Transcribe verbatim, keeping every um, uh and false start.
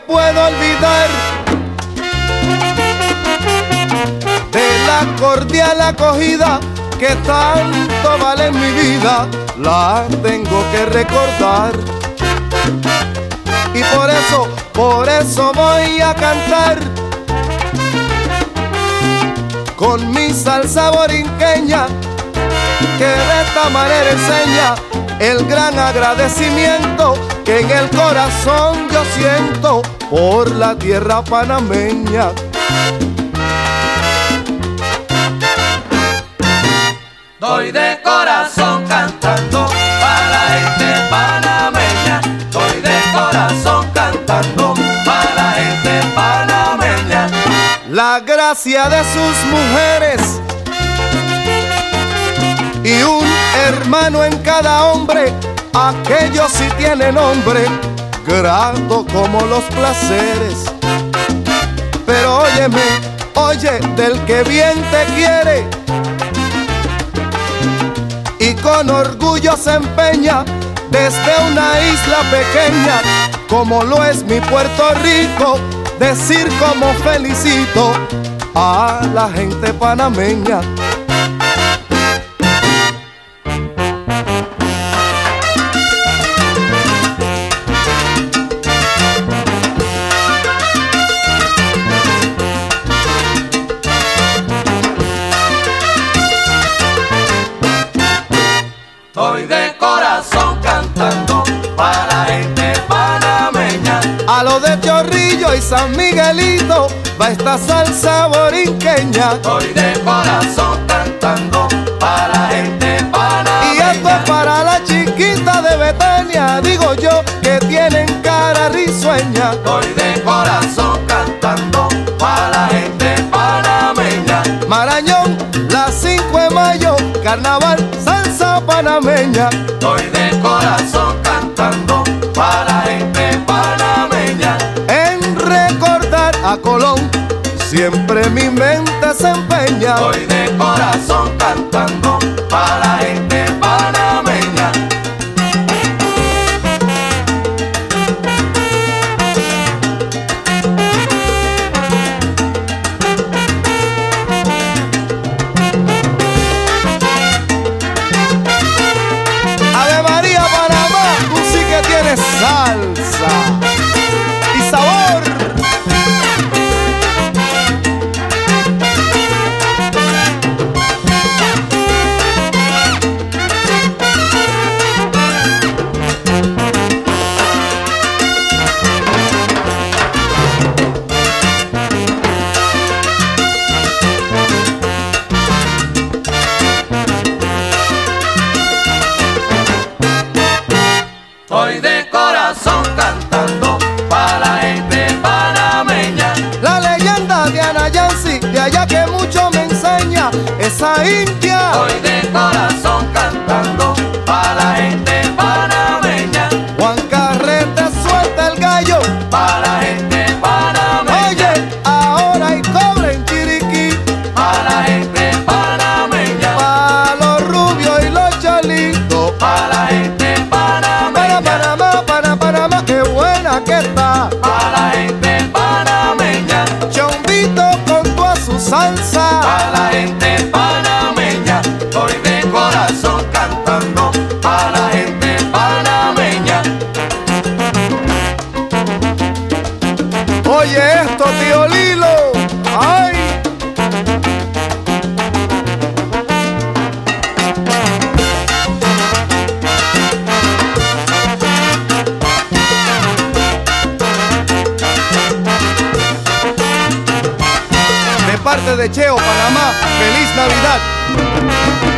puedo olvidar de la cordial acogida que tanto vale en mi vida. La tengo que recordar y por eso, por eso voy a cantar con mi salsa borinqueña, que de esta manera enseña el gran agradecimiento que en el corazón yo siento por la tierra panameña. Doy de corazón cantando para la gente panameña. Doy de corazón cantando para la gente panameña. La gracia de sus mujeres y un hermano en cada hombre, aquellos sí tienen nombre, grato como los placeres. Pero óyeme, oye, del que bien te quiere y con orgullo se empeña desde una isla pequeña, como lo es mi Puerto Rico, decir como felicito a la gente panameña. Estoy de corazón cantando para la gente panameña. A lo de Chorrillo y San Miguelito va esta salsa borinqueña. Estoy de corazón cantando para la gente panameña. Y esto es para la chiquita de Betania, digo yo, que tienen cara risueña. Estoy de corazón cantando para la gente panameña. Marañón, la cinco de mayo, carnaval, salsa panameña. Estoy de corazón cantando para la gente panameña. En recordar a Colón siempre mi mente se empeña. Estoy de corazón cantando para la gente panameña. Ave María, Panamá, tú sí que tienes salsa y sabor. Estoy de corazón cantando para la gente panameña. La leyenda de Ana Yancy, de allá que mucho me enseña, esa india. Estoy de corazón cantando para la gente panameña. Juan Carrete suelta el gallo, Para la gente panameña. oye, ahora hay cobre en Chiriquí, Para la gente panameña. pa' los rubios y los chalitos. Para la gente Para panameña. Panamá, para Panamá, qué buena que está. Para la gente panameña. Chombito con toda su salsa. Para la gente panameña. Estoy de corazón cantando para la gente panameña. Oye esto, tío Lilo, ay. De parte de Cheo, Panamá, feliz Navidad.